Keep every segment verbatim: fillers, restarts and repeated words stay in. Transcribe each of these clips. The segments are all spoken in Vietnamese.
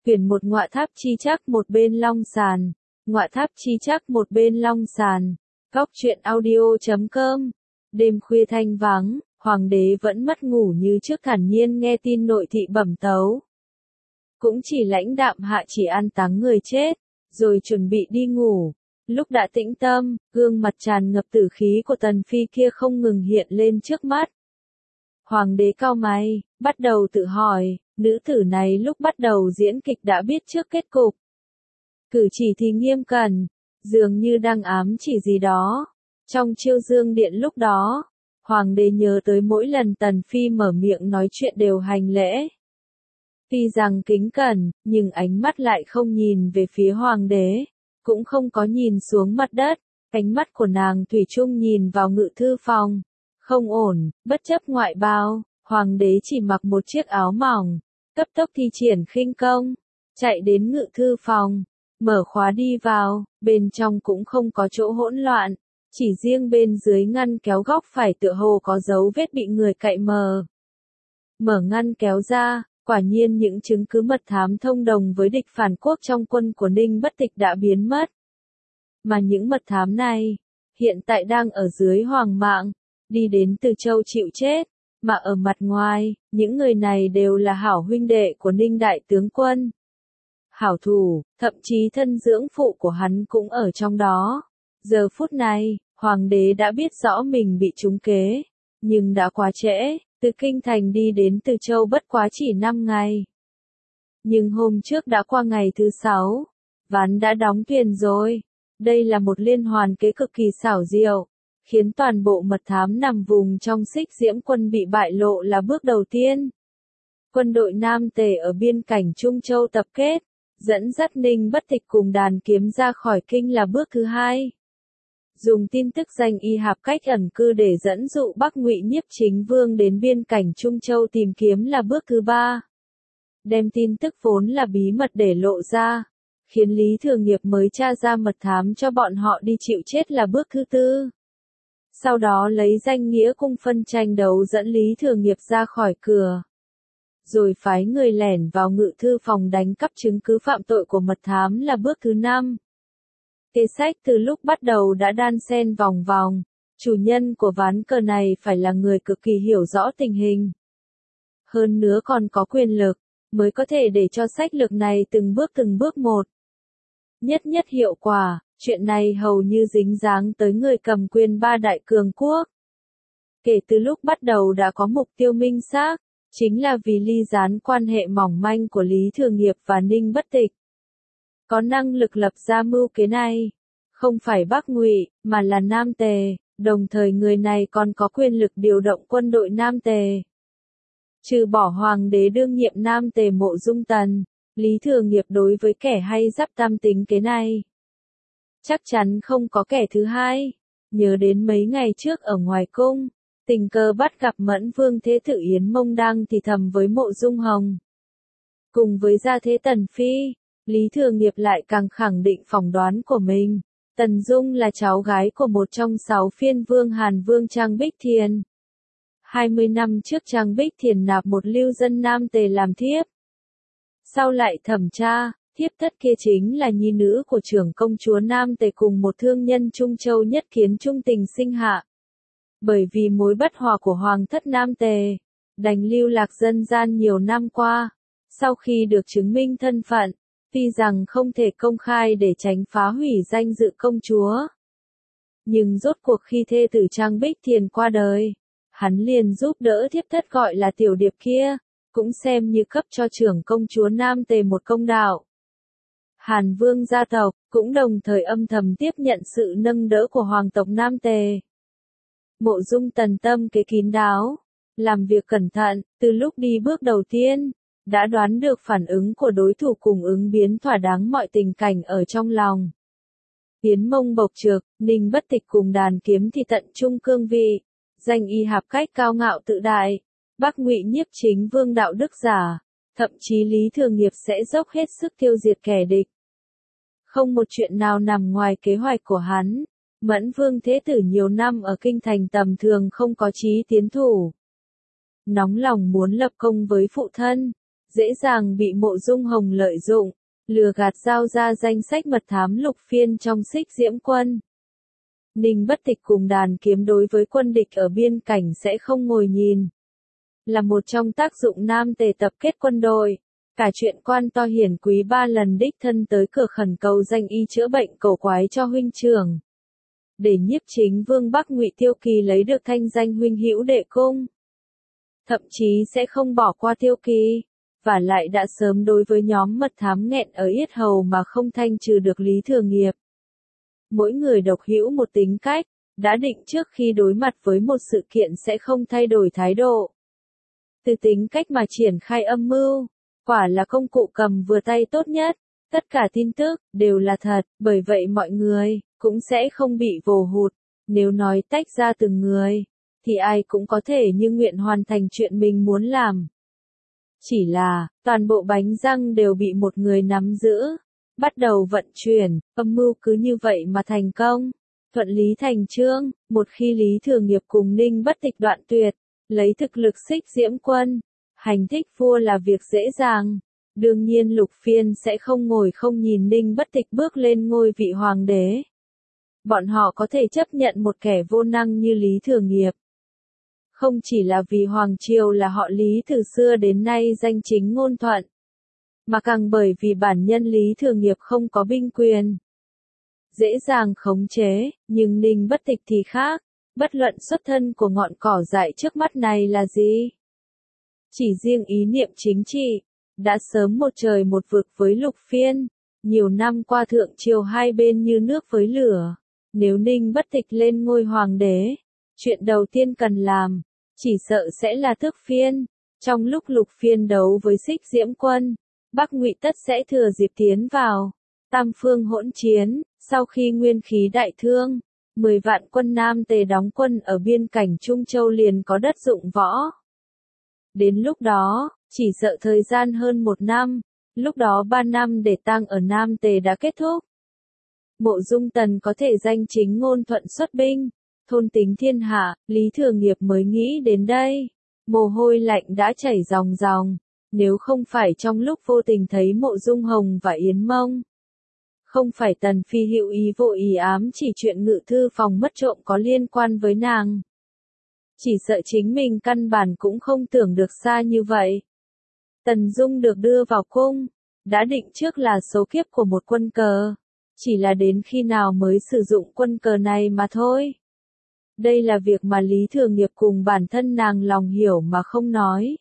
Quyển một ngọa tháp chi chắc một bên long sàn. Ngọa tháp chi chắc một bên long sàn. Góc truyện audio chấm com. Đêm khuya thanh vắng, hoàng đế vẫn mất ngủ như trước thản nhiên nghe tin nội thị bẩm tấu. Cũng chỉ lãnh đạm hạ chỉ an táng người chết, rồi chuẩn bị đi ngủ. Lúc đã tĩnh tâm, gương mặt tràn ngập tử khí của tần phi kia không ngừng hiện lên trước mắt. Hoàng đế cau mày, bắt đầu tự hỏi, nữ tử này lúc bắt đầu diễn kịch đã biết trước kết cục. Cử chỉ thì nghiêm cẩn, dường như đang ám chỉ gì đó. Trong chiêu dương điện lúc đó, hoàng đế nhớ tới mỗi lần tần phi mở miệng nói chuyện đều hành lễ. Tuy rằng kính cẩn, nhưng ánh mắt lại không nhìn về phía hoàng đế, cũng không có nhìn xuống mặt đất, ánh mắt của nàng thủy chung nhìn vào ngự thư phòng. Không ổn, bất chấp ngoại bào, hoàng đế chỉ mặc một chiếc áo mỏng, cấp tốc thi triển khinh công, chạy đến ngự thư phòng, mở khóa đi vào, bên trong cũng không có chỗ hỗn loạn, chỉ riêng bên dưới ngăn kéo góc phải tựa hồ có dấu vết bị người cậy mờ. Mở ngăn kéo ra, quả nhiên những chứng cứ mật thám thông đồng với địch phản quốc trong quân của Ninh Bất Tịch đã biến mất. Mà những mật thám này, hiện tại đang ở dưới hoàng mạng, đi đến Từ Châu chịu chết, mà ở mặt ngoài, những người này đều là hảo huynh đệ của Ninh Đại Tướng Quân. Hảo thủ, thậm chí thân dưỡng phụ của hắn cũng ở trong đó. Giờ phút này, hoàng đế đã biết rõ mình bị trúng kế, nhưng đã quá trễ, từ Kinh Thành đi đến Từ Châu bất quá chỉ năm ngày. Nhưng hôm trước đã qua ngày thứ sáu, ván đã đóng thuyền rồi. Đây là một liên hoàn kế cực kỳ xảo diệu, khiến toàn bộ mật thám nằm vùng trong Xích Diễm quân bị bại lộ là bước đầu tiên. Quân đội Nam Tề ở biên cảnh Trung Châu tập kết, dẫn dắt Ninh Bất Tịch cùng đàn kiếm ra khỏi kinh là bước thứ hai. Dùng tin tức danh y hạp cách ẩn cư để dẫn dụ Bắc Ngụy Nhiếp Chính Vương đến biên cảnh Trung Châu tìm kiếm là bước thứ ba. Đem tin tức vốn là bí mật để lộ ra, khiến Lý Thường Nghiệp mới tra ra mật thám cho bọn họ đi chịu chết là bước thứ tư. Sau đó lấy danh nghĩa cung phân tranh đấu dẫn Lý Thường Nghiệp ra khỏi cửa. Rồi phái người lẻn vào ngự thư phòng đánh cắp chứng cứ phạm tội của mật thám là bước thứ năm. Kế sách từ lúc bắt đầu đã đan xen vòng vòng, chủ nhân của ván cờ này phải là người cực kỳ hiểu rõ tình hình. Hơn nữa còn có quyền lực, mới có thể để cho sách lược này từng bước từng bước một. Nhất nhất hiệu quả, chuyện này hầu như dính dáng tới người cầm quyền ba đại cường quốc. Kể từ lúc bắt đầu đã có mục tiêu minh xác, chính là vì ly gián quan hệ mỏng manh của Lý Thường Nghiệp và Ninh Bất Tịch. Có năng lực lập ra mưu kế này, không phải Bắc Ngụy, mà là Nam Tề, đồng thời người này còn có quyền lực điều động quân đội Nam Tề. Trừ bỏ hoàng đế đương nhiệm Nam Tề Mộ Dung Tần, Lý Thường Nghiệp đối với kẻ hay dắp tam tính kế này. Chắc chắn không có kẻ thứ hai. Nhớ đến mấy ngày trước ở ngoài cung, tình cờ bắt gặp Mẫn Vương Thế Tử Yến Mông đang thì thầm với Mộ Dung Hồng. Cùng với gia thế Tần Phi, Lý Thường Nghiệp lại càng khẳng định phỏng đoán của mình. Tần Dung là cháu gái của một trong sáu phiên vương Hàn Vương Trang Bích Thiền. hai mươi năm trước Trang Bích Thiền nạp một lưu dân Nam Tề làm thiếp. Sau lại thẩm tra, thiếp thất kia chính là nhi nữ của trưởng công chúa Nam Tề cùng một thương nhân Trung Châu Nhất Kiến trung tình sinh hạ. Bởi vì mối bất hòa của hoàng thất Nam Tề, đành lưu lạc dân gian nhiều năm qua. Sau khi được chứng minh thân phận, tuy rằng không thể công khai để tránh phá hủy danh dự công chúa. Nhưng rốt cuộc khi thê tử Trang Bích Thiền qua đời, hắn liền giúp đỡ thiếp thất gọi là Tiểu Điệp kia, cũng xem như cấp cho trưởng công chúa Nam Tề một công đạo. Hàn Vương gia tộc, cũng đồng thời âm thầm tiếp nhận sự nâng đỡ của hoàng tộc Nam Tề. Mộ Dung Tần tâm kế kín đáo, làm việc cẩn thận, từ lúc đi bước đầu tiên, đã đoán được phản ứng của đối thủ cùng ứng biến thỏa đáng mọi tình cảnh ở trong lòng. Yến Mông bộc trực, Ninh Bất Tịch cùng đàn kiếm thì tận trung cương vị, danh y hạp cách cao ngạo tự đại, Bắc Ngụy Nhiếp Chính Vương đạo đức giả, thậm chí Lý Thường Nghiệp sẽ dốc hết sức tiêu diệt kẻ địch. Không một chuyện nào nằm ngoài kế hoạch của hắn. Mẫn Vương Thế Tử nhiều năm ở kinh thành tầm thường không có chí tiến thủ. Nóng lòng muốn lập công với phụ thân, dễ dàng bị Mộ Dung Hồng lợi dụng, lừa gạt giao ra danh sách mật thám lục phiên trong Xích Diễm Quân. Ninh Bất Tịch cùng đàn kiếm đối với quân địch ở biên cảnh sẽ không ngồi nhìn. Là một trong tác dụng Nam Tề tập kết quân đội, cả chuyện quan to hiển quý ba lần đích thân tới cửa khẩn cầu danh y chữa bệnh cầu quái cho huynh trưởng. Để Nhiếp Chính Vương Bắc Ngụy Tiêu Kỳ lấy được thanh danh huynh hữu đệ cung. Thậm chí sẽ không bỏ qua Tiêu Kỳ, và lại đã sớm đối với nhóm mật thám nghẹn ở yết hầu mà không thanh trừ được Lý Thừa Nghiệp. Mỗi người độc hữu một tính cách, đã định trước khi đối mặt với một sự kiện sẽ không thay đổi thái độ. Từ tính cách mà triển khai âm mưu, quả là công cụ cầm vừa tay tốt nhất, tất cả tin tức, đều là thật, bởi vậy mọi người, cũng sẽ không bị vồ hụt, nếu nói tách ra từng người, thì ai cũng có thể như nguyện hoàn thành chuyện mình muốn làm. Chỉ là, toàn bộ bánh răng đều bị một người nắm giữ, bắt đầu vận chuyển, âm mưu cứ như vậy mà thành công, thuận lý thành chương, một khi Lý Thừa Nghiệp cùng Ninh Bất Tịch đoạn tuyệt, lấy thực lực Xích Diễm Quân, hành thích vua là việc dễ dàng. Đương nhiên Lục Phiên sẽ không ngồi không nhìn Ninh Bất Tịch bước lên ngôi vị hoàng đế. Bọn họ có thể chấp nhận một kẻ vô năng như Lý Thừa Nghiệp. Không chỉ là vì Hoàng Triều là họ Lý từ xưa đến nay danh chính ngôn thuận, mà càng bởi vì bản nhân Lý Thừa Nghiệp không có binh quyền. Dễ dàng khống chế, nhưng Ninh Bất Tịch thì khác, bất luận xuất thân của ngọn cỏ dại trước mắt này là gì. Chỉ riêng ý niệm chính trị, đã sớm một trời một vực với Lục Phiên, nhiều năm qua thượng triều hai bên như nước với lửa. Nếu Ninh Bất Tịch lên ngôi hoàng đế, chuyện đầu tiên cần làm, chỉ sợ sẽ là tước phiên. Trong lúc Lục Phiên đấu với Xích Diễm Quân, Bắc Ngụy tất sẽ thừa dịp tiến vào. Tam phương hỗn chiến, sau khi nguyên khí đại thương, mười vạn quân Nam Tề đóng quân ở biên cảnh Trung Châu liền có đất dụng võ. Đến lúc đó, chỉ sợ thời gian hơn một năm, lúc đó ba năm để tang ở Nam Tề đã kết thúc. Mộ Dung Tần có thể danh chính ngôn thuận xuất binh, thôn tính thiên hạ, Lý Thừa Nghiệp mới nghĩ đến đây. Mồ hôi lạnh đã chảy ròng ròng, nếu không phải trong lúc vô tình thấy Mộ Dung Hồng và Yến Mông. Không phải Tần Phi hữu ý vô ý ám chỉ chuyện ngự thư phòng mất trộm có liên quan với nàng. Chỉ sợ chính mình căn bản cũng không tưởng được xa như vậy. Tần Dung được đưa vào cung, đã định trước là số kiếp của một quân cờ, chỉ là đến khi nào mới sử dụng quân cờ này mà thôi. Đây là việc mà Lý Thừa Nghiệp cùng bản thân nàng lòng hiểu mà không nói.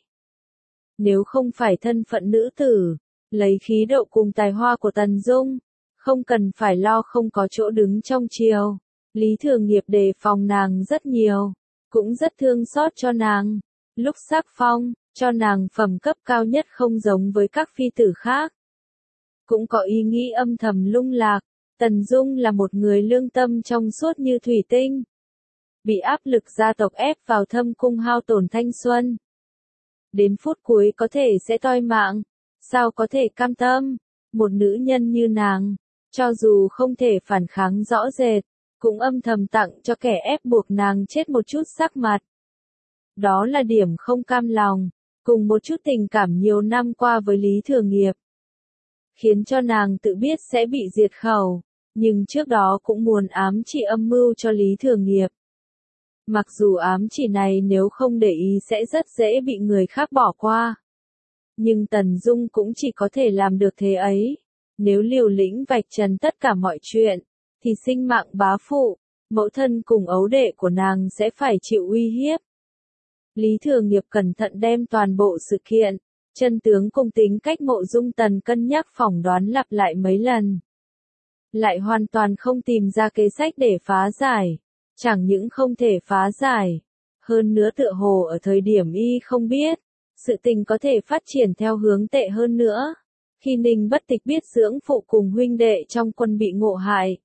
Nếu không phải thân phận nữ tử, lấy khí độ cùng tài hoa của Tần Dung, không cần phải lo không có chỗ đứng trong triều. Lý Thừa Nghiệp đề phòng nàng rất nhiều, cũng rất thương xót cho nàng. Lúc sắc phong, cho nàng phẩm cấp cao nhất không giống với các phi tử khác. Cũng có ý nghĩ âm thầm lung lạc, Tần Dung là một người lương tâm trong suốt như thủy tinh. Bị áp lực gia tộc ép vào thâm cung hao tổn thanh xuân. Đến phút cuối có thể sẽ toi mạng, sao có thể cam tâm, một nữ nhân như nàng, cho dù không thể phản kháng rõ rệt, cũng âm thầm tặng cho kẻ ép buộc nàng chết một chút sắc mặt. Đó là điểm không cam lòng, cùng một chút tình cảm nhiều năm qua với Lý Thừa Nghiệp. Khiến cho nàng tự biết sẽ bị diệt khẩu, nhưng trước đó cũng muốn ám chỉ âm mưu cho Lý Thừa Nghiệp. Mặc dù ám chỉ này nếu không để ý sẽ rất dễ bị người khác bỏ qua. Nhưng Tần Dung cũng chỉ có thể làm được thế ấy. Nếu liều lĩnh vạch trần tất cả mọi chuyện, thì sinh mạng bá phụ, mẫu thân cùng ấu đệ của nàng sẽ phải chịu uy hiếp. Lý Thừa Nghiệp cẩn thận đem toàn bộ sự kiện, chân tướng cùng tính cách Mộ Dung Tần cân nhắc phỏng đoán lặp lại mấy lần. Lại hoàn toàn không tìm ra kế sách để phá giải. Chẳng những không thể phá giải, hơn nữa tựa hồ ở thời điểm y không biết, sự tình có thể phát triển theo hướng tệ hơn nữa. Khi Ninh Bất Tịch biết dưỡng phụ cùng huynh đệ trong quân bị ngộ hại,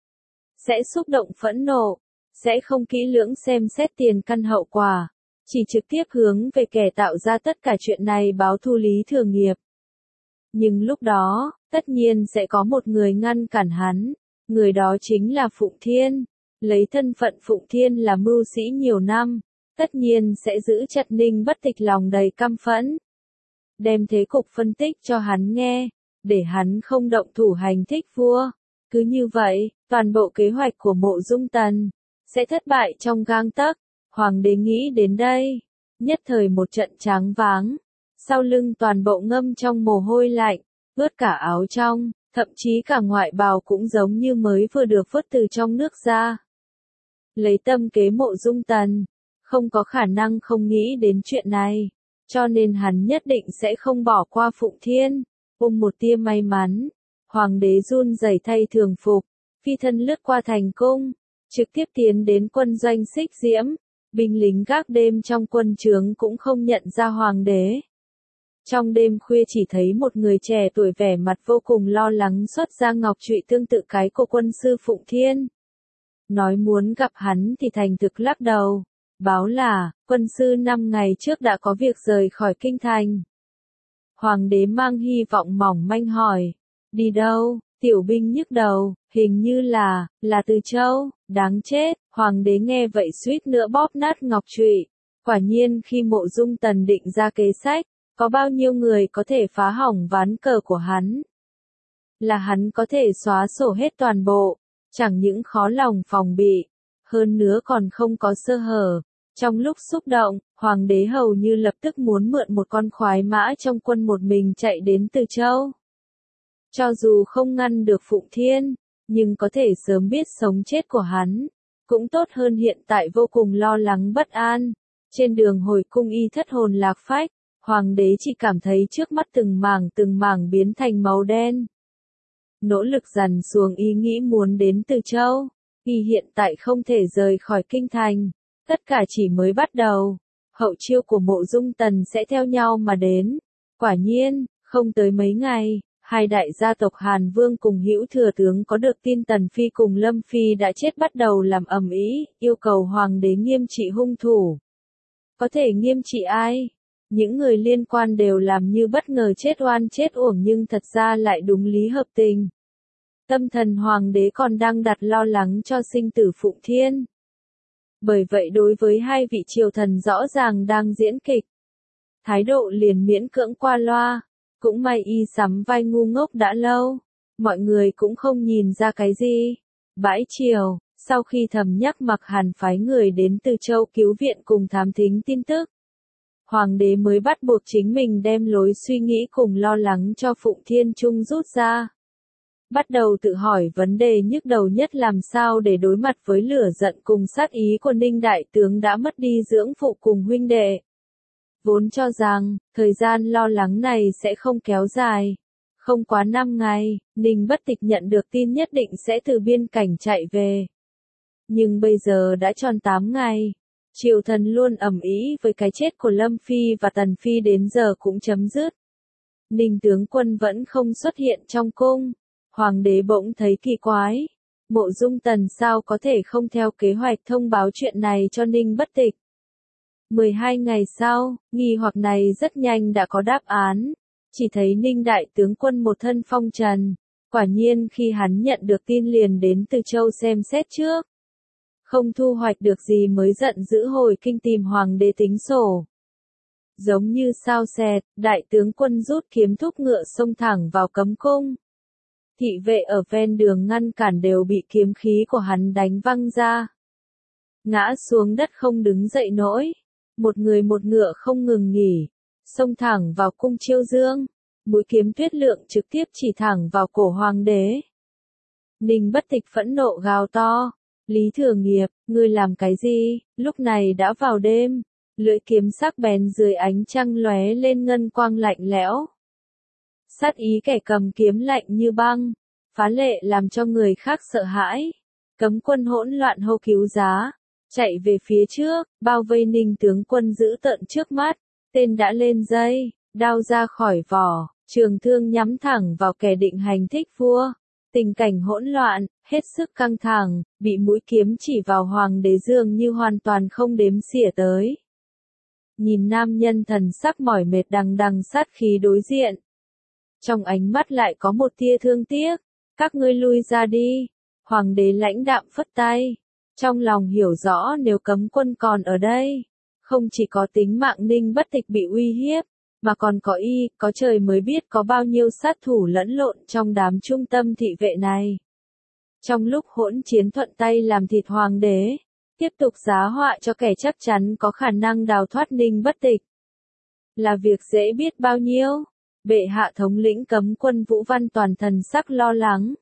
sẽ xúc động phẫn nộ, sẽ không kỹ lưỡng xem xét tiền căn hậu quả, chỉ trực tiếp hướng về kẻ tạo ra tất cả chuyện này báo thù Lý Thừa Nghiệp. Nhưng lúc đó, tất nhiên sẽ có một người ngăn cản hắn, người đó chính là Phụng Thiên. Lấy thân phận Phụng Thiên là mưu sĩ nhiều năm, tất nhiên sẽ giữ chặt Ninh Bất Tịch lòng đầy căm phẫn. đem thế cục phân tích cho hắn nghe, để hắn không động thủ hành thích vua. Cứ như vậy, toàn bộ kế hoạch của Mộ Dung Tần sẽ thất bại trong gang tấc. Hoàng đế nghĩ đến đây, nhất thời một trận tráng váng, sau lưng toàn bộ ngâm trong mồ hôi lạnh, ướt cả áo trong, thậm chí cả ngoại bào cũng giống như mới vừa được vớt từ trong nước ra. Lấy tâm kế Mộ Dung Tần, không có khả năng không nghĩ đến chuyện này, cho nên hắn nhất định sẽ không bỏ qua Phụng Thiên. Ôm một tia may mắn, hoàng đế run rẩy thay thường phục, phi thân lướt qua thành cung, trực tiếp tiến đến quân doanh Xích Diễm. Binh lính gác đêm trong quân trướng cũng không nhận ra hoàng đế. Trong đêm khuya chỉ thấy một người trẻ tuổi vẻ mặt vô cùng lo lắng xuất ra ngọc trụy tương tự cái của quân sư Phụng Thiên. Nói muốn gặp hắn thì thành thực lắc đầu, báo là, quân sư năm ngày trước đã có việc rời khỏi kinh thành. Hoàng đế mang hy vọng mỏng manh hỏi, đi đâu? Tiểu binh nhức đầu, hình như là, là Từ Châu, đáng chết. Hoàng đế nghe vậy suýt nữa bóp nát ngọc trụy. Quả nhiên khi Mộ Dung Tần định ra kế sách, có bao nhiêu người có thể phá hỏng ván cờ của hắn. Là hắn có thể xóa sổ hết toàn bộ, chẳng những khó lòng phòng bị, hơn nữa còn không có sơ hở. Trong lúc xúc động, hoàng đế hầu như lập tức muốn mượn một con khoái mã trong quân một mình chạy đến Từ Châu. Cho dù không ngăn được Phụng Thiên, nhưng có thể sớm biết sống chết của hắn, cũng tốt hơn hiện tại vô cùng lo lắng bất an. Trên đường hồi cung y thất hồn lạc phách, hoàng đế chỉ cảm thấy trước mắt từng mảng từng mảng biến thành màu đen. Nỗ lực dằn xuống ý nghĩ muốn đến Từ Châu, y hiện tại không thể rời khỏi kinh thành, tất cả chỉ mới bắt đầu. Hậu chiêu của Mộ Dung Tần sẽ theo nhau mà đến. Quả nhiên, không tới mấy ngày, hai đại gia tộc Hàn Vương cùng Hữu Thừa Tướng có được tin Tần Phi cùng Lâm Phi đã chết bắt đầu làm ầm ĩ, yêu cầu hoàng đế nghiêm trị hung thủ. Có thể nghiêm trị ai? Những người liên quan đều làm như bất ngờ chết oan chết uổng nhưng thật ra lại đúng lý hợp tình. Tâm thần hoàng đế còn đang đặt lo lắng cho sinh tử Phụng Thiên. Bởi vậy đối với hai vị triều thần rõ ràng đang diễn kịch, thái độ liền miễn cưỡng qua loa. Cũng may y sắm vai ngu ngốc đã lâu, mọi người cũng không nhìn ra cái gì. Bãi triều, sau khi Thẩm Nhắc Mặc Hàn phái người đến Từ Châu cứu viện cùng thám thính tin tức, hoàng đế mới bắt buộc chính mình đem lối suy nghĩ cùng lo lắng cho Phụng Thiên chung rút ra. Bắt đầu tự hỏi vấn đề nhức đầu nhất làm sao để đối mặt với lửa giận cùng sát ý của Ninh Đại Tướng đã mất đi dưỡng phụ cùng huynh đệ. Vốn cho rằng, thời gian lo lắng này sẽ không kéo dài. Không quá năm ngày, Ninh Bất Tịch nhận được tin nhất định sẽ từ biên cảnh chạy về. Nhưng bây giờ đã tròn tám ngày. Triều thần luôn ầm ĩ với cái chết của Lâm Phi và Tần Phi đến giờ cũng chấm dứt. Ninh tướng quân vẫn không xuất hiện trong cung. Hoàng đế bỗng thấy kỳ quái. Mộ Dung Tần sao có thể không theo kế hoạch thông báo chuyện này cho Ninh Bất Tịch. mười hai ngày sau, nghi hoặc này rất nhanh đã có đáp án. Chỉ thấy Ninh Đại Tướng quân một thân phong trần. Quả nhiên khi hắn nhận được tin liền đến Từ Châu xem xét trước. Không thu hoạch được gì mới giận dữ hồi kinh tìm hoàng đế tính sổ. Giống như sao xẹt, đại tướng quân rút kiếm thúc ngựa xông thẳng vào cấm cung. Thị vệ ở ven đường ngăn cản đều bị kiếm khí của hắn đánh văng ra. Ngã xuống đất không đứng dậy nổi. Một người một ngựa không ngừng nghỉ, xông thẳng vào cung Chiêu Dương. Mũi kiếm tuyết lượng trực tiếp chỉ thẳng vào cổ hoàng đế. Ninh Bất Tịch phẫn nộ gào to. Lý Thừa Nghiệp, ngươi làm cái gì? Lúc này đã vào đêm, lưỡi kiếm sắc bén dưới ánh trăng lóe lên ngân quang lạnh lẽo. Sát ý kẻ cầm kiếm lạnh như băng, phá lệ làm cho người khác sợ hãi. Cấm quân hỗn loạn hô cứu giá, chạy về phía trước, bao vây Ninh tướng quân giữ tợn trước mắt. Tên đã lên dây, đao ra khỏi vỏ, trường thương nhắm thẳng vào kẻ định hành thích vua. Tình cảnh hỗn loạn, hết sức căng thẳng, bị mũi kiếm chỉ vào hoàng đế dường như hoàn toàn không đếm xỉa tới. Nhìn nam nhân thần sắc mỏi mệt đằng đằng sát khí đối diện. Trong ánh mắt lại có một tia thương tiếc, các ngươi lui ra đi. Hoàng đế lãnh đạm phất tay. Trong lòng hiểu rõ nếu cấm quân còn ở đây, không chỉ có tính mạng Ninh Bất Tịch bị uy hiếp, mà còn có y, có trời mới biết có bao nhiêu sát thủ lẫn lộn trong đám trung tâm thị vệ này. Trong lúc hỗn chiến thuận tay làm thịt hoàng đế, tiếp tục giá họa cho kẻ chắc chắn có khả năng đào thoát Ninh Bất Tịch. Là việc dễ biết bao nhiêu, bệ hạ thống lĩnh cấm quân Vũ Văn Toàn thần sắc lo lắng.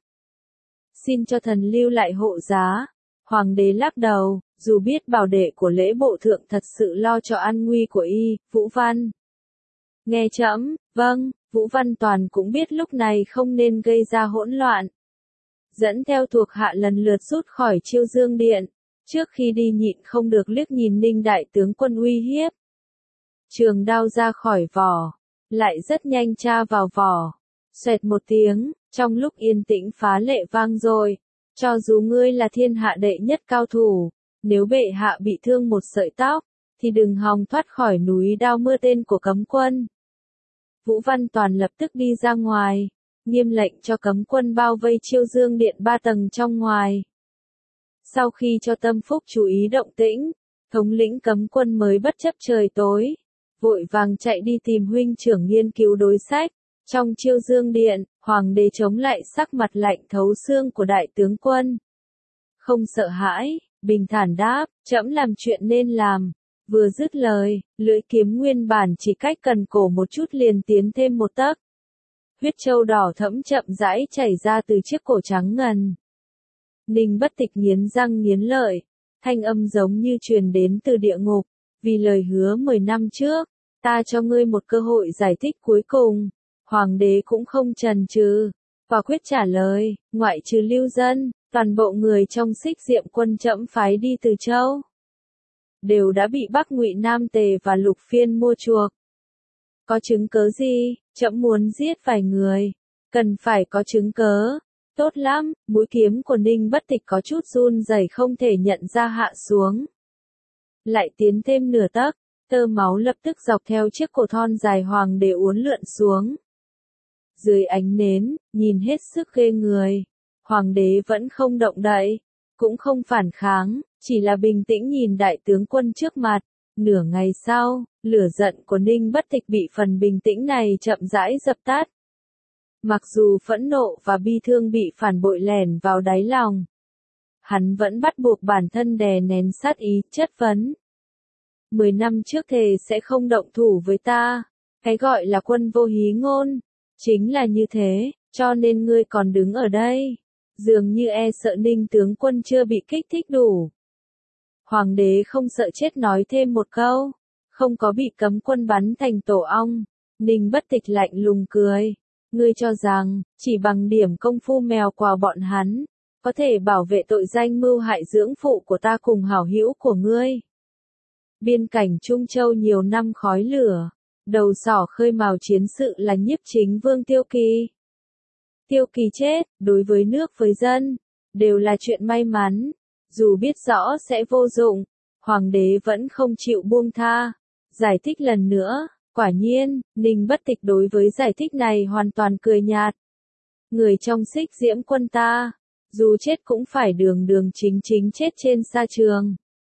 Xin cho thần lưu lại hộ giá. Hoàng đế lắc đầu, dù biết bảo đệ của lễ bộ thượng thật sự lo cho an nguy của y, Vũ Văn. Nghe trẫm, vâng, Vũ Văn Toàn cũng biết lúc này không nên gây ra hỗn loạn. Dẫn theo thuộc hạ lần lượt rút khỏi Chiêu Dương Điện, trước khi đi nhịn không được liếc nhìn Ninh đại tướng quân uy hiếp. Trường đao ra khỏi vỏ, lại rất nhanh tra vào vỏ. Xoẹt một tiếng, trong lúc yên tĩnh phá lệ vang rồi. Cho dù ngươi là thiên hạ đệ nhất cao thủ, nếu bệ hạ bị thương một sợi tóc, thì đừng hòng thoát khỏi núi đao mưa tên của cấm quân. Vũ Văn Toàn lập tức đi ra ngoài, nghiêm lệnh cho cấm quân bao vây Chiêu Dương Điện ba tầng trong ngoài. Sau khi cho Tâm Phúc chú ý động tĩnh, thống lĩnh cấm quân mới bất chấp trời tối, vội vàng chạy đi tìm huynh trưởng nghiên cứu đối sách. Trong Chiêu Dương Điện, hoàng đế chống lại sắc mặt lạnh thấu xương của đại tướng quân. Không sợ hãi, bình thản đáp, trẫm làm chuyện nên làm. Vừa dứt lời, lưỡi kiếm nguyên bản chỉ cách cần cổ một chút liền tiến thêm một tấc. Huyết châu đỏ thẫm chậm rãi chảy ra từ chiếc cổ trắng ngần. Ninh Bất Tịch nghiến răng nghiến lợi, thanh âm giống như truyền đến từ địa ngục, vì lời hứa mười năm trước, ta cho ngươi một cơ hội giải thích cuối cùng. Hoàng đế cũng không chần chừ, quả quyết trả lời, ngoại trừ Lưu Dân, toàn bộ người trong Xích Diệm quân trẫm phái đi từ Châu, đều đã bị Bắc Ngụy Nam Tề và Lục Phiên mua chuộc. Có chứng cớ gì? Trẫm muốn giết vài người, cần phải có chứng cớ. Tốt lắm, mũi kiếm của Ninh Bất Tịch có chút run rẩy không thể nhận ra hạ xuống. Lại tiến thêm nửa tấc, tơ máu lập tức dọc theo chiếc cổ thon dài hoàng đế uốn lượn xuống. Dưới ánh nến, nhìn hết sức ghê người, hoàng đế vẫn không động đậy, cũng không phản kháng, chỉ là bình tĩnh nhìn đại tướng quân trước mặt. Nửa ngày sau, lửa giận của Ninh Bất Tịch bị phần bình tĩnh này chậm rãi dập tắt. Mặc dù phẫn nộ và bi thương bị phản bội lẻn vào đáy lòng, hắn vẫn bắt buộc bản thân đè nén sát ý, chất vấn. Mười năm trước thề sẽ không động thủ với ta, cái gọi là quân vô hí ngôn, chính là như thế, cho nên ngươi còn đứng ở đây, dường như e sợ Ninh tướng quân chưa bị kích thích đủ. Hoàng đế không sợ chết nói thêm một câu, không có bị cấm quân bắn thành tổ ong. Ninh Bất Tịch lạnh lùng cười, ngươi cho rằng, chỉ bằng điểm công phu mèo quào bọn hắn, có thể bảo vệ tội danh mưu hại dưỡng phụ của ta cùng hảo hữu của ngươi. Biên cảnh Trung Châu nhiều năm khói lửa, đầu sỏ khơi mào chiến sự là Nhiếp Chính Vương Tiêu Kỳ. Tiêu Kỳ chết, đối với nước với dân, đều là chuyện may mắn, dù biết rõ sẽ vô dụng, hoàng đế vẫn không chịu buông tha. Giải thích lần nữa, quả nhiên, Ninh Bất Tịch đối với giải thích này hoàn toàn cười nhạt. Người trong Xích Diễm quân ta, dù chết cũng phải đường đường chính chính chết trên sa trường.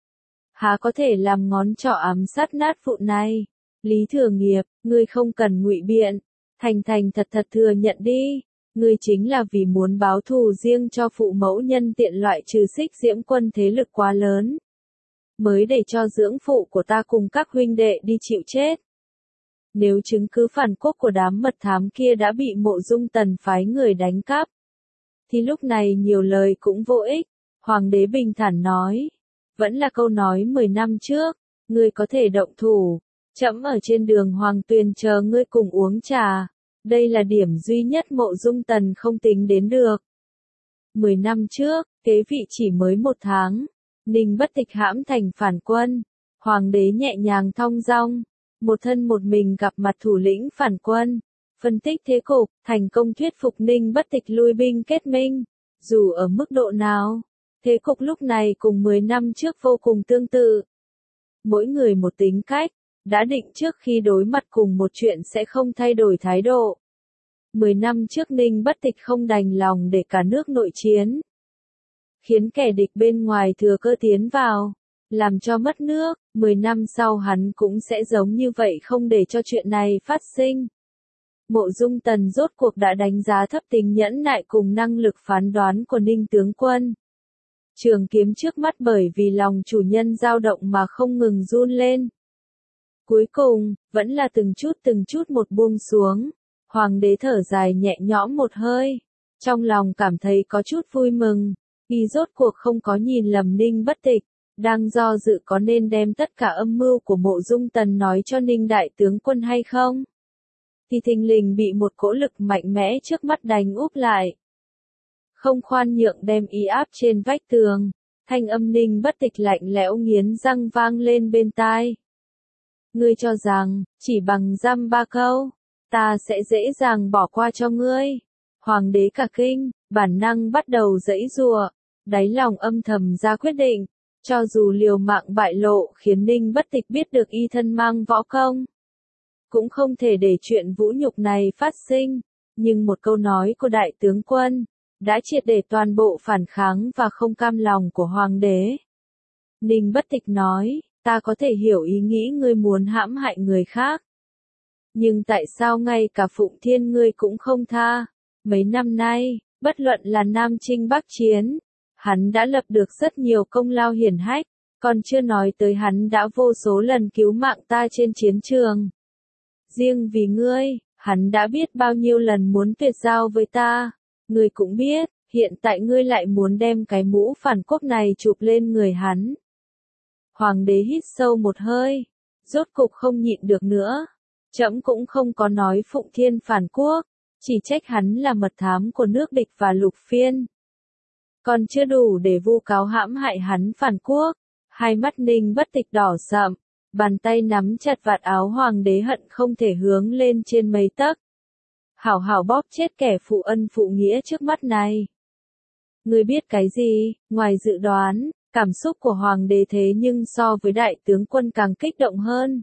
Há có thể làm ngón trỏ ám sát nát vụn này. Lý Thừa Nghiệp, ngươi không cần ngụy biện, thành thành thật thật thừa nhận đi, ngươi chính là vì muốn báo thù riêng cho phụ mẫu nhân tiện loại trừ Xích Diễm quân thế lực quá lớn, mới để cho dưỡng phụ của ta cùng các huynh đệ đi chịu chết. Nếu chứng cứ phản quốc của đám mật thám kia đã bị Mộ Dung Tần phái người đánh cắp, thì lúc này nhiều lời cũng vô ích. Hoàng đế bình thản nói, vẫn là câu nói mười năm trước, ngươi có thể động thủ, trẫm ở trên đường Hoàng Tuyền chờ ngươi cùng uống trà. Đây là điểm duy nhất Mộ Dung Tần không tính đến được. Mười năm trước, kế vị chỉ mới một tháng, Ninh Bất Tịch hãm thành phản quân, hoàng đế nhẹ nhàng thong dong, một thân một mình gặp mặt thủ lĩnh phản quân, phân tích thế cục, thành công thuyết phục Ninh Bất Tịch lui binh kết minh. Dù ở mức độ nào, thế cục lúc này cùng mười năm trước vô cùng tương tự. Mỗi người một tính cách, đã định trước khi đối mặt cùng một chuyện sẽ không thay đổi thái độ. Mười năm trước Ninh Bất Tịch không đành lòng để cả nước nội chiến, khiến kẻ địch bên ngoài thừa cơ tiến vào, làm cho mất nước, mười năm sau hắn cũng sẽ giống như vậy không để cho chuyện này phát sinh. Mộ Dung Tần rốt cuộc đã đánh giá thấp tính nhẫn nại cùng năng lực phán đoán của Ninh tướng quân. Trường kiếm trước mắt bởi vì lòng chủ nhân dao động mà không ngừng run lên. Cuối cùng, vẫn là từng chút từng chút một buông xuống. Hoàng đế thở dài nhẹ nhõm một hơi. Trong lòng cảm thấy có chút vui mừng. Y rốt cuộc không có nhìn lầm Ninh Bất Tịch. Đang do dự có nên đem tất cả âm mưu của Mộ Dung Tần nói cho Ninh đại tướng quân hay không? Thì thình lình bị một cỗ lực mạnh mẽ trước mắt đánh úp lại. Không khoan nhượng đem y áp trên vách tường. Thanh âm Ninh Bất Tịch lạnh lẽo nghiến răng vang lên bên tai. Ngươi cho rằng, chỉ bằng dăm ba câu, ta sẽ dễ dàng bỏ qua cho ngươi. Hoàng đế cả kinh, bản năng bắt đầu giãy giụa, đáy lòng âm thầm ra quyết định, cho dù liều mạng bại lộ khiến Ninh Bất Tịch biết được y thân mang võ công, cũng không thể để chuyện vũ nhục này phát sinh, nhưng một câu nói của đại tướng quân đã triệt để toàn bộ phản kháng và không cam lòng của hoàng đế. Ninh Bất Tịch nói, ta có thể hiểu ý nghĩ ngươi muốn hãm hại người khác. Nhưng tại sao ngay cả Phụng Thiên ngươi cũng không tha? Mấy năm nay, bất luận là Nam Chinh Bắc Chiến, hắn đã lập được rất nhiều công lao hiển hách, còn chưa nói tới hắn đã vô số lần cứu mạng ta trên chiến trường. Riêng vì ngươi, hắn đã biết bao nhiêu lần muốn tuyệt giao với ta. Ngươi cũng biết, hiện tại ngươi lại muốn đem cái mũ phản quốc này chụp lên người hắn. Hoàng đế hít sâu một hơi, rốt cục không nhịn được nữa. Trẫm cũng không có nói Phụng Thiên phản quốc, chỉ trách hắn là mật thám của nước địch và Lục Phiên. Còn chưa đủ để vu cáo hãm hại hắn phản quốc. Hai mắt Ninh Bất Tịch đỏ sậm, bàn tay nắm chặt vạt áo hoàng đế hận không thể hướng lên trên mấy tấc. Hảo hảo bóp chết kẻ phụ ân phụ nghĩa trước mắt này. Ngươi biết cái gì, ngoài dự đoán, cảm xúc của hoàng đế thế nhưng so với đại tướng quân càng kích động hơn.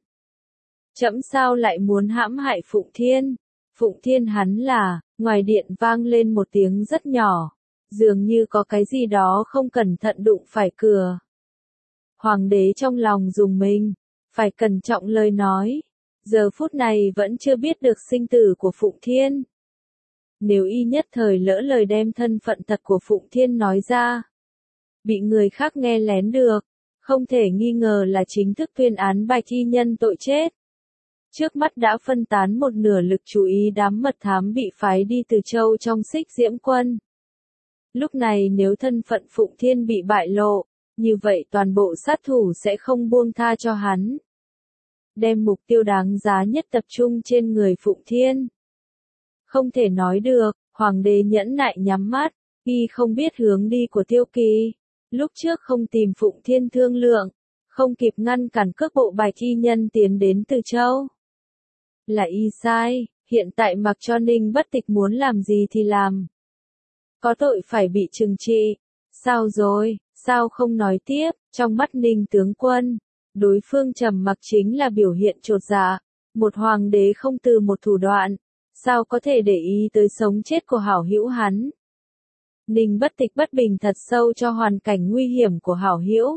Trẫm sao lại muốn hãm hại Phụng Thiên? Phụng Thiên hắn là, ngoài điện vang lên một tiếng rất nhỏ, dường như có cái gì đó không cẩn thận đụng phải cửa. Hoàng đế trong lòng rùng mình, phải cẩn trọng lời nói. Giờ phút này vẫn chưa biết được sinh tử của Phụng Thiên. Nếu y nhất thời lỡ lời đem thân phận thật của Phụng Thiên nói ra, bị người khác nghe lén được, không thể nghi ngờ là chính thức tuyên án Bạch Y Nhân tội chết. Trước mắt đã phân tán một nửa lực chú ý đám mật thám bị phái đi từ châu trong Xích Diễm Quân. Lúc này nếu thân phận Phụng Thiên bị bại lộ, như vậy toàn bộ sát thủ sẽ không buông tha cho hắn. Đem mục tiêu đáng giá nhất tập trung trên người Phụng Thiên. Không thể nói được, hoàng đế nhẫn nại nhắm mắt, y không biết hướng đi của Tiêu Kỳ. Lúc trước không tìm Phụng Thiên thương lượng, không kịp ngăn cản cước bộ Bạch Y Nhân tiến đến Từ Châu. Là y sai, hiện tại mặc cho Ninh Bất Tịch muốn làm gì thì làm. Có tội phải bị trừng trị. Sao rồi, sao không nói tiếp, trong mắt Ninh tướng quân, đối phương trầm mặc chính là biểu hiện chột dạ. Một hoàng đế không từ một thủ đoạn, sao có thể để ý tới sống chết của hảo hữu hắn. Ninh Bất Tịch bất bình thật sâu cho hoàn cảnh nguy hiểm của hảo hữu.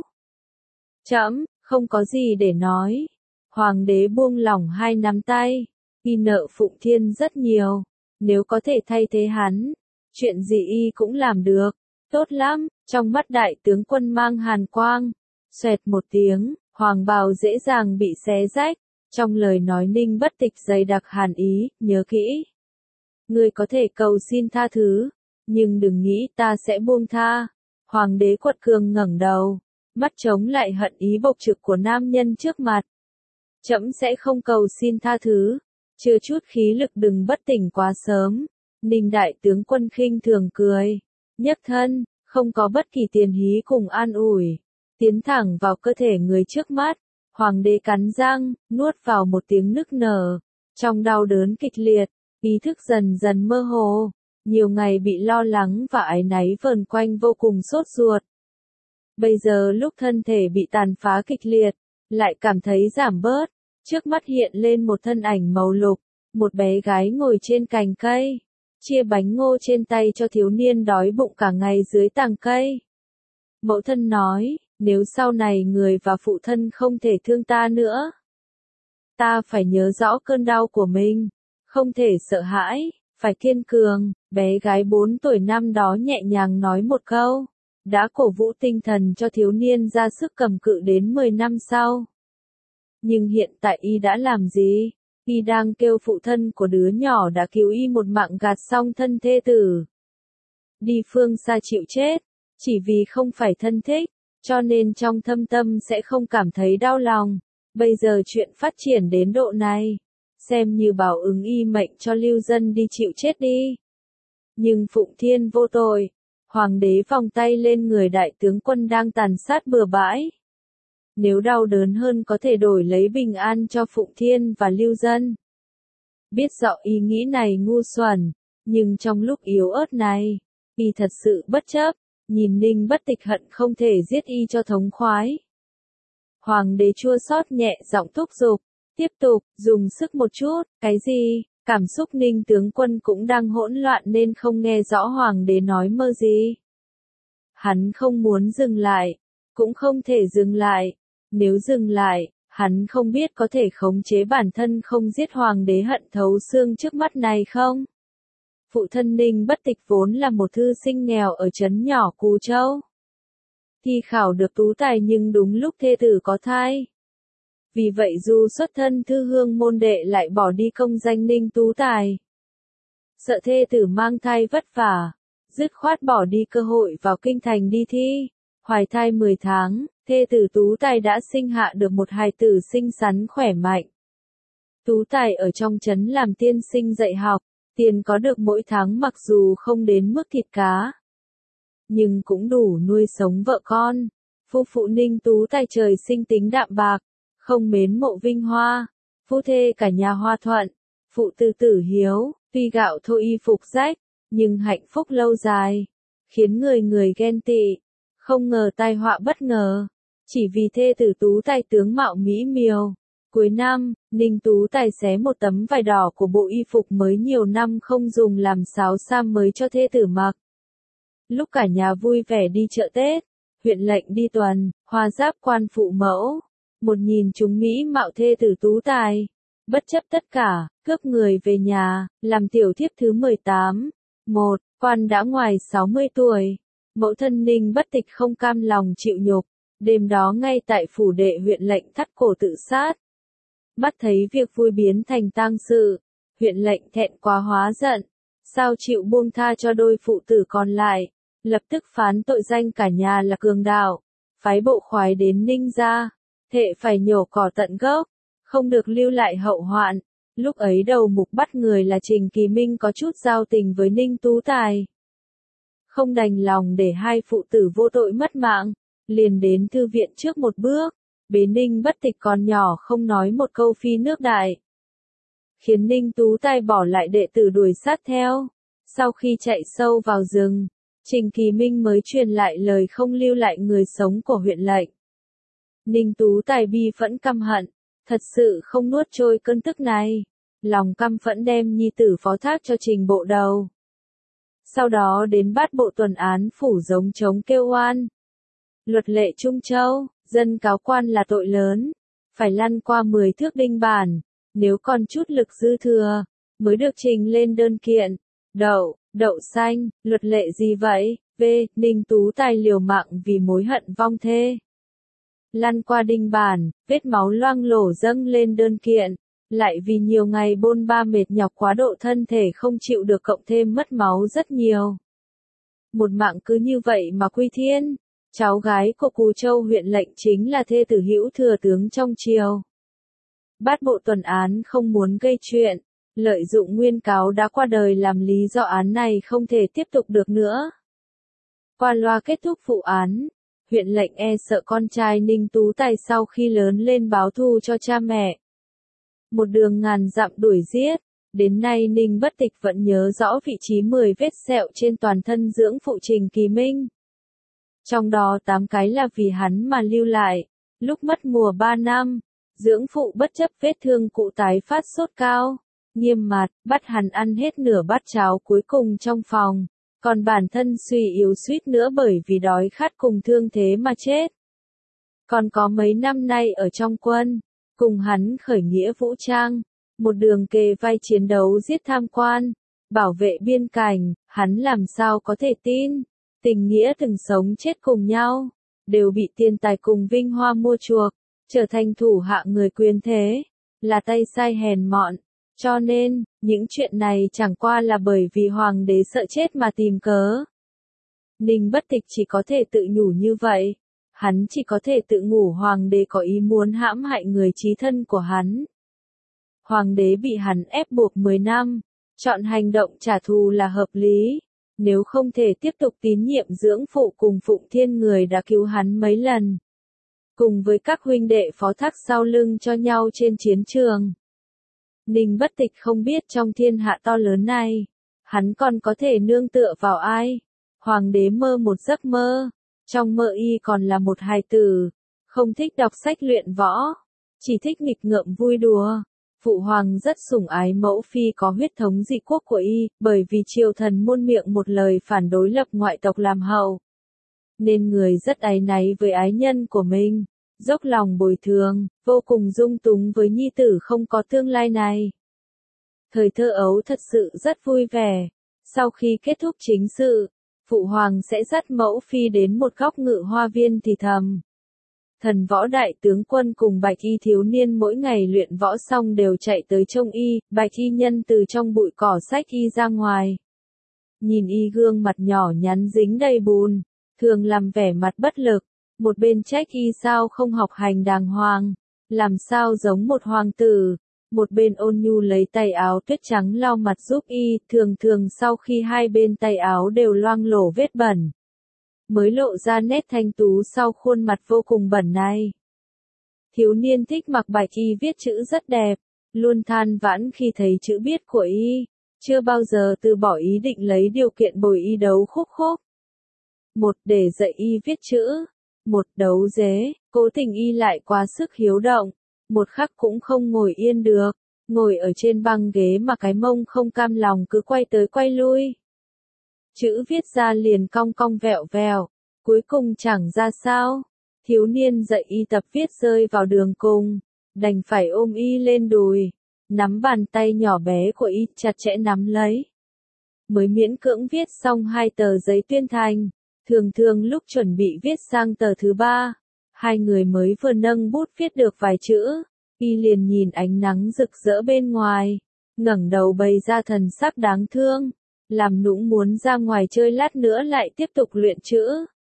Trẫm, không có gì để nói. Hoàng đế buông lỏng hai nắm tay, y nợ Phụng Thiên rất nhiều, nếu có thể thay thế hắn, chuyện gì y cũng làm được, tốt lắm, trong mắt đại tướng quân mang hàn quang, xoẹt một tiếng, hoàng bào dễ dàng bị xé rách, trong lời nói Ninh Bất Tịch dày đặc hàn ý, nhớ kỹ. Ngươi có thể cầu xin tha thứ, nhưng đừng nghĩ ta sẽ buông tha. Hoàng đế quật cường ngẩng đầu, mắt chống lại hận ý bộc trực của nam nhân trước mặt. Trẫm sẽ không cầu xin tha thứ, chưa chút khí lực đừng bất tỉnh quá sớm. Ninh đại tướng quân khinh thường cười, nhấc thân, không có bất kỳ tiền hí cùng an ủi, tiến thẳng vào cơ thể người trước mắt. Hoàng đế cắn răng, nuốt vào một tiếng nức nở, trong đau đớn kịch liệt, ý thức dần dần mơ hồ, nhiều ngày bị lo lắng và áy náy vờn quanh vô cùng sốt ruột. Bây giờ lúc thân thể bị tàn phá kịch liệt, lại cảm thấy giảm bớt, trước mắt hiện lên một thân ảnh màu lục, một bé gái ngồi trên cành cây, chia bánh ngô trên tay cho thiếu niên đói bụng cả ngày dưới tàng cây. Mẫu thân nói, nếu sau này người và phụ thân không thể thương ta nữa, ta phải nhớ rõ cơn đau của mình, không thể sợ hãi, phải kiên cường. Bé gái bốn tuổi năm đó nhẹ nhàng nói một câu, đã cổ vũ tinh thần cho thiếu niên ra sức cầm cự đến mười năm sau. Nhưng hiện tại y đã làm gì? Y đang kêu phụ thân của đứa nhỏ đã cứu y một mạng gạt xong thân thê tử. Đi phương xa chịu chết, chỉ vì không phải thân thích, cho nên trong thâm tâm sẽ không cảm thấy đau lòng. Bây giờ chuyện phát triển đến độ này, xem như báo ứng y mệnh cho lưu dân đi chịu chết đi. Nhưng Phụng Thiên vô tội, hoàng đế vòng tay lên người đại tướng quân đang tàn sát bừa bãi. Nếu đau đớn hơn có thể đổi lấy bình an cho Phụng Thiên và lưu dân. Biết rõ ý nghĩ này ngu xuẩn, nhưng trong lúc yếu ớt này, y thật sự bất chấp, nhìn Ninh Bất Tịch hận không thể giết y cho thống khoái. Hoàng đế chua xót nhẹ giọng thúc giục, tiếp tục, dùng sức một chút, cái gì? Cảm xúc Ninh tướng quân cũng đang hỗn loạn nên không nghe rõ hoàng đế nói mơ gì. Hắn không muốn dừng lại, cũng không thể dừng lại. Nếu dừng lại, hắn không biết có thể khống chế bản thân không giết hoàng đế hận thấu xương trước mắt này không? Phụ thân Ninh Bất Tịch vốn là một thư sinh nghèo ở trấn nhỏ Cù Châu. Thi khảo được tú tài nhưng đúng lúc thê tử có thai. Vì vậy dù xuất thân thư hương môn đệ lại bỏ đi công danh Ninh tú tài. Sợ thê tử mang thai vất vả, dứt khoát bỏ đi cơ hội vào kinh thành đi thi. Hoài thai mười tháng, thê tử tú tài đã sinh hạ được một hài tử xinh xắn khỏe mạnh. Tú tài ở trong trấn làm tiên sinh dạy học, tiền có được mỗi tháng mặc dù không đến mức thịt cá, nhưng cũng đủ nuôi sống vợ con. Phu phụ Ninh tú tài trời sinh tính đạm bạc, không mến mộ vinh hoa, phu thê cả nhà hòa thuận, phụ tử tử hiếu, tuy gạo thô y phục rách, nhưng hạnh phúc lâu dài, khiến người người ghen tị. Không ngờ tai họa bất ngờ, chỉ vì thê tử tú tài tướng mạo mỹ miều. Cuối năm, Ninh tú tài xé một tấm vải đỏ của bộ y phục mới nhiều năm không dùng làm sáo sam mới cho thê tử mặc. Lúc cả nhà vui vẻ đi chợ Tết, huyện lệnh đi tuần, hoa giáp quan phụ mẫu, một nhìn chúng mỹ mạo thê tử tú tài, bất chấp tất cả, cướp người về nhà, làm tiểu thiếp thứ mười tám. Một, quan đã ngoài sáu mươi tuổi. Mẫu thân Ninh Bất Tịch không cam lòng chịu nhục, đêm đó ngay tại phủ đệ huyện lệnh thắt cổ tự sát. Bắt thấy việc vui biến thành tang sự, huyện lệnh thẹn quá hóa giận, sao chịu buông tha cho đôi phụ tử còn lại, lập tức phán tội danh cả nhà là cường đạo, phái bộ khoái đến Ninh gia, thệ phải nhổ cỏ tận gốc, không được lưu lại hậu hoạn. Lúc ấy đầu mục bắt người là Trình Kỳ Minh có chút giao tình với Ninh tú tài. Không đành lòng để hai phụ tử vô tội mất mạng, liền đến thư viện trước một bước, bế Ninh Bất Tịch còn nhỏ không nói một câu phi nước đại. Khiến Ninh tú tài bỏ lại đệ tử đuổi sát theo. Sau khi chạy sâu vào rừng, Trình Kỳ Minh mới truyền lại lời không lưu lại người sống của huyện lệnh. Ninh tú tài bi phẫn căm hận, thật sự không nuốt trôi cơn tức này, lòng căm phẫn đem nhi tử phó thác cho Trình bộ đầu. Sau đó đến bát bộ tuần án phủ giống trống kêu oan. Luật lệ Trung Châu, dân cáo quan là tội lớn, phải lăn qua mười thước đinh bản, nếu còn chút lực dư thừa, mới được trình lên đơn kiện. Đậu, đậu xanh, luật lệ gì vậy? V. Ninh tú tài liều mạng vì mối hận vong thê. Lăn qua đinh bản, vết máu loang lổ dâng lên đơn kiện. Lại vì nhiều ngày bôn ba mệt nhọc quá độ thân thể không chịu được cộng thêm mất máu rất nhiều. Một mạng cứ như vậy mà quy thiên. Cháu gái của Cù Châu huyện lệnh chính là thê tử hữu thừa tướng trong triều. Bát bộ tuần án không muốn gây chuyện, lợi dụng nguyên cáo đã qua đời làm lý do án này không thể tiếp tục được nữa. Qua loa kết thúc vụ án, huyện lệnh e sợ con trai Ninh tú tài sau khi lớn lên báo thù cho cha mẹ. Một đường ngàn dặm đuổi giết, đến nay Ninh Bất Tịch vẫn nhớ rõ vị trí mười vết sẹo trên toàn thân dưỡng phụ Trình Kỳ Minh. Trong đó tám cái là vì hắn mà lưu lại. Lúc mất mùa ba năm, dưỡng phụ bất chấp vết thương cụ tái phát sốt cao, nghiêm mặt, bắt hắn ăn hết nửa bát cháo cuối cùng trong phòng, còn bản thân suy yếu suýt nữa bởi vì đói khát cùng thương thế mà chết. còn có mấy năm nay ở trong quân, cùng hắn khởi nghĩa vũ trang, một đường kề vai chiến đấu giết tham quan, bảo vệ biên cảnh, hắn làm sao có thể tin, tình nghĩa từng sống chết cùng nhau, đều bị tiền tài cùng vinh hoa mua chuộc, trở thành thủ hạ người quyền thế, là tay sai hèn mọn, cho nên, những chuyện này chẳng qua là bởi vì hoàng đế sợ chết mà tìm cớ. Ninh Bất Tịch chỉ có thể tự nhủ như vậy, hắn chỉ có thể tự ngủ hoàng đế có ý muốn hãm hại người chí thân của hắn. Hoàng đế bị hắn ép buộc mười năm, chọn hành động trả thù là hợp lý, nếu không thể tiếp tục tín nhiệm dưỡng phụ cùng Phụng Thiên người đã cứu hắn mấy lần. Cùng với các huynh đệ phó thác sau lưng cho nhau trên chiến trường. Ninh Bất Tịch không biết trong thiên hạ to lớn này, hắn còn có thể nương tựa vào ai. Hoàng đế mơ một giấc mơ, trong mơ y còn là một hài tử, không thích đọc sách luyện võ, chỉ thích nghịch ngợm vui đùa. Phụ hoàng rất sủng ái mẫu phi có huyết thống dị quốc của y, bởi vì triều thần muôn miệng một lời phản đối lập ngoại tộc làm hậu. Nên người rất áy náy với ái nhân của mình, dốc lòng bồi thường, vô cùng dung túng với nhi tử không có tương lai này. Thời thơ ấu thật sự rất vui vẻ, sau khi kết thúc chính sự, phụ hoàng sẽ dắt mẫu phi đến một góc ngự hoa viên thì thầm. Thần võ đại tướng quân cùng bạch y thiếu niên mỗi ngày luyện võ xong đều chạy tới trông y, bạch y nhân từ trong bụi cỏ xách y ra ngoài. Nhìn y gương mặt nhỏ nhắn dính đầy bùn, thường làm vẻ mặt bất lực, một bên trách y sao không học hành đàng hoàng, làm sao giống một hoàng tử, một bên ôn nhu lấy tay áo tuyết trắng lau mặt giúp y, thường thường sau khi hai bên tay áo đều loang lổ vết bẩn, mới lộ ra nét thanh tú sau khuôn mặt vô cùng bẩn này. Thiếu niên thích mặc bạch y viết chữ rất đẹp, luôn than vãn khi thấy chữ viết của y, chưa bao giờ từ bỏ ý định lấy điều kiện bồi y đấu khúc khúc. Một để dạy y viết chữ, một đấu dế, cố tình y lại quá sức hiếu động, một khắc cũng không ngồi yên được, ngồi ở trên băng ghế mà cái mông không cam lòng cứ quay tới quay lui. Chữ viết ra liền cong cong vẹo vẹo, cuối cùng chẳng ra sao. Thiếu niên dạy y tập viết rơi vào đường cùng, đành phải ôm y lên đùi, nắm bàn tay nhỏ bé của y chặt chẽ nắm lấy. Mới miễn cưỡng viết xong hai tờ giấy tuyên thành, thường thường lúc chuẩn bị viết sang tờ thứ ba, hai người mới vừa nâng bút viết được vài chữ, y liền nhìn ánh nắng rực rỡ bên ngoài, ngẩng đầu bày ra thần sắc đáng thương, làm nũng muốn ra ngoài chơi lát nữa lại tiếp tục luyện chữ.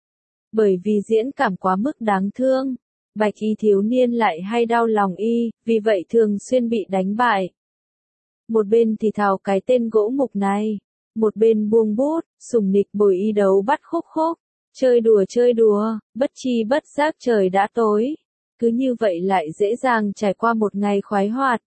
Bởi vì diễn cảm quá mức đáng thương, bạch y thiếu niên lại hay đau lòng y, vì vậy thường xuyên bị đánh bại. Một bên thì thào cái tên gỗ mục này, một bên buông bút, sùng nịch bồi y đấu bắt khúc khúc, chơi đùa chơi đùa, bất chi bất giác trời đã tối, cứ như vậy lại dễ dàng trải qua một ngày khoái hoạt.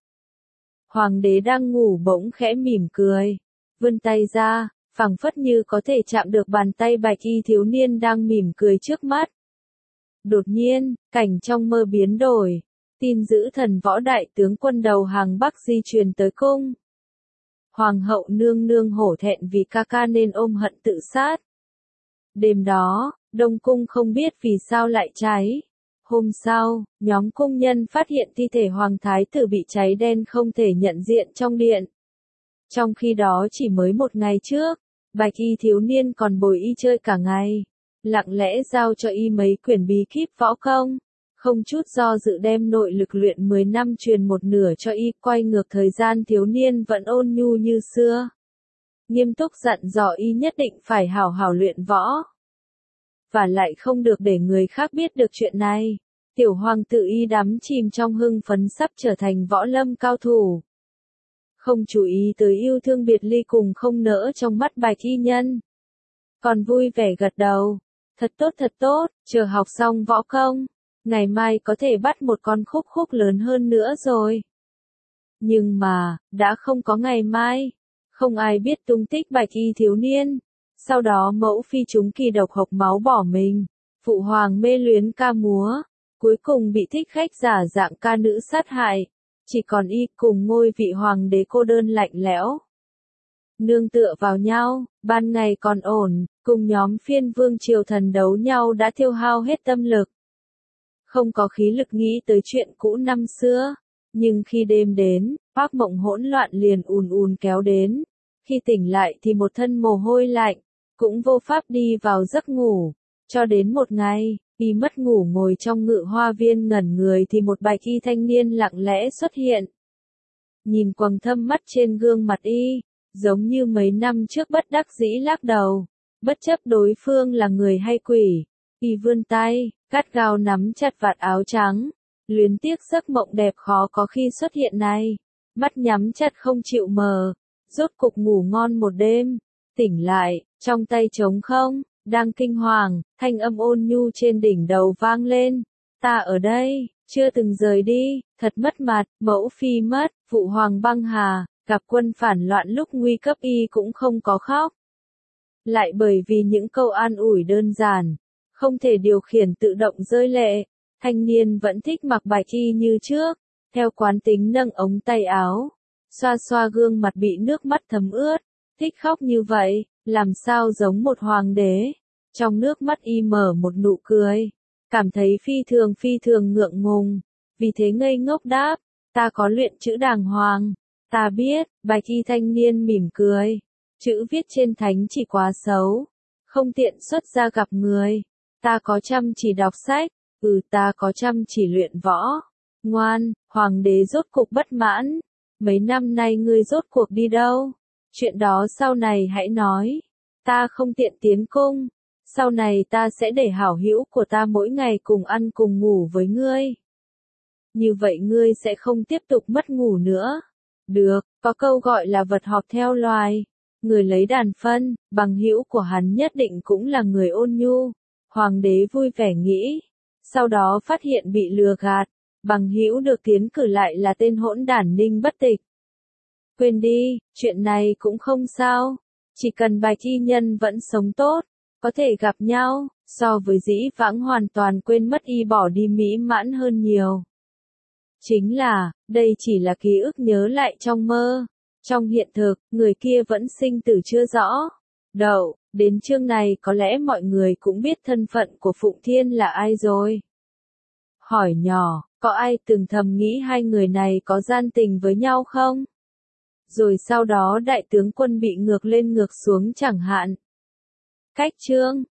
Hoàng đế đang ngủ bỗng khẽ mỉm cười, vươn tay ra, phảng phất như có thể chạm được bàn tay bạch y thiếu niên đang mỉm cười trước mắt. Đột nhiên, cảnh trong mơ biến đổi, tin giữ thần võ đại tướng quân đầu hàng Bắc di truyền tới cung. Hoàng hậu nương nương hổ thẹn vì ca ca nên ôm hận tự sát. Đêm đó, Đông cung không biết vì sao lại cháy. Hôm sau, nhóm cung nhân phát hiện thi thể hoàng thái tử bị cháy đen không thể nhận diện trong điện. Trong khi đó chỉ mới một ngày trước, bạch y thiếu niên còn bồi y chơi cả ngày, lặng lẽ giao cho y mấy quyển bí kíp võ công, không chút do dự đem nội lực luyện mười năm truyền một nửa cho y, quay ngược thời gian thiếu niên vẫn ôn nhu như xưa. Nghiêm túc dặn dò y nhất định phải hảo hảo luyện võ. Và lại không được để người khác biết được chuyện này. Tiểu hoàng tử y đắm chìm trong hưng phấn sắp trở thành võ lâm cao thủ. Không chú ý tới yêu thương biệt ly cùng không nỡ trong mắt bạch y nhân. Còn vui vẻ gật đầu. Thật tốt thật tốt, chờ học xong võ công. Ngày mai có thể bắt một con khúc khúc lớn hơn nữa rồi. Nhưng mà, đã không có ngày mai. Không ai biết tung tích bạch y thiếu niên. Sau đó mẫu phi chúng kỳ độc hộc máu bỏ mình. Phụ hoàng mê luyến ca múa. Cuối cùng bị thích khách giả dạng ca nữ sát hại. Chỉ còn y cùng ngôi vị hoàng đế cô đơn lạnh lẽo. Nương tựa vào nhau, ban ngày còn ổn, cùng nhóm phiên vương triều thần đấu nhau đã tiêu hao hết tâm lực. không có khí lực nghĩ tới chuyện cũ năm xưa. Nhưng khi đêm đến, ác mộng hỗn loạn liền ùn ùn kéo đến. Khi tỉnh lại thì một thân mồ hôi lạnh, cũng vô pháp đi vào giấc ngủ. Cho đến một ngày, y mất ngủ ngồi trong ngự hoa viên ngẩn người thì một bạch y thanh niên lặng lẽ xuất hiện. Nhìn quầng thâm mắt trên gương mặt y, giống như mấy năm trước bất đắc dĩ lắc đầu. Bất chấp đối phương là người hay quỷ, y vươn tay, gắt gao nắm chặt vạt áo trắng. Luyến tiếc giấc mộng đẹp khó có khi xuất hiện này. Mắt nhắm chặt không chịu mở, rốt cục ngủ ngon một đêm. Tỉnh lại, trong tay trống không, đang kinh hoàng, thanh âm ôn nhu trên đỉnh đầu vang lên. Ta ở đây, chưa từng rời đi, thật mất mặt, mẫu phi mất, phụ hoàng băng hà, gặp quân phản loạn lúc nguy cấp y cũng không có khóc. Lại bởi vì những câu an ủi đơn giản, không thể điều khiển tự động rơi lệ. Thanh niên vẫn thích mặc bạch y như trước, theo quán tính nâng ống tay áo, xoa xoa gương mặt bị nước mắt thấm ướt, thích khóc như vậy, làm sao giống một hoàng đế. Trong nước mắt y mở một nụ cười, cảm thấy phi thường phi thường ngượng ngùng, vì thế ngây ngốc đáp, ta có luyện chữ đàng hoàng, ta biết. Bạch y thanh niên mỉm cười, chữ viết trên thánh chỉ quá xấu, không tiện xuất ra gặp người, ta có chăm chỉ đọc sách. Ừ, ta có chăm chỉ luyện võ. Ngoan, hoàng đế rốt cuộc bất mãn. Mấy năm nay ngươi rốt cuộc đi đâu? Chuyện đó sau này hãy nói. Ta không tiện tiến cung. Sau này ta sẽ để hảo hữu của ta mỗi ngày cùng ăn cùng ngủ với ngươi. Như vậy ngươi sẽ không tiếp tục mất ngủ nữa. Được, có câu gọi là vật họp theo loài. Người lấy đàn phân, bằng hữu của hắn nhất định cũng là người ôn nhu. Hoàng đế vui vẻ nghĩ. Sau đó phát hiện bị lừa gạt, bằng hữu được tiến cử lại là tên hỗn đản Ninh Bất Tịch. Quên đi, chuyện này cũng không sao, chỉ cần bạch y nhân vẫn sống tốt, có thể gặp nhau, so với dĩ vãng hoàn toàn quên mất y bỏ đi mỹ mãn hơn nhiều. Chính là, đây chỉ là ký ức nhớ lại trong mơ, trong hiện thực, người kia vẫn sinh tử chưa rõ. Đậu, đến chương này có lẽ mọi người cũng biết thân phận của Phụng Thiên là ai rồi. Hỏi nhỏ, có ai từng thầm nghĩ hai người này có gian tình với nhau không? Rồi sau đó đại tướng quân bị ngược lên ngược xuống chẳng hạn. Cách chương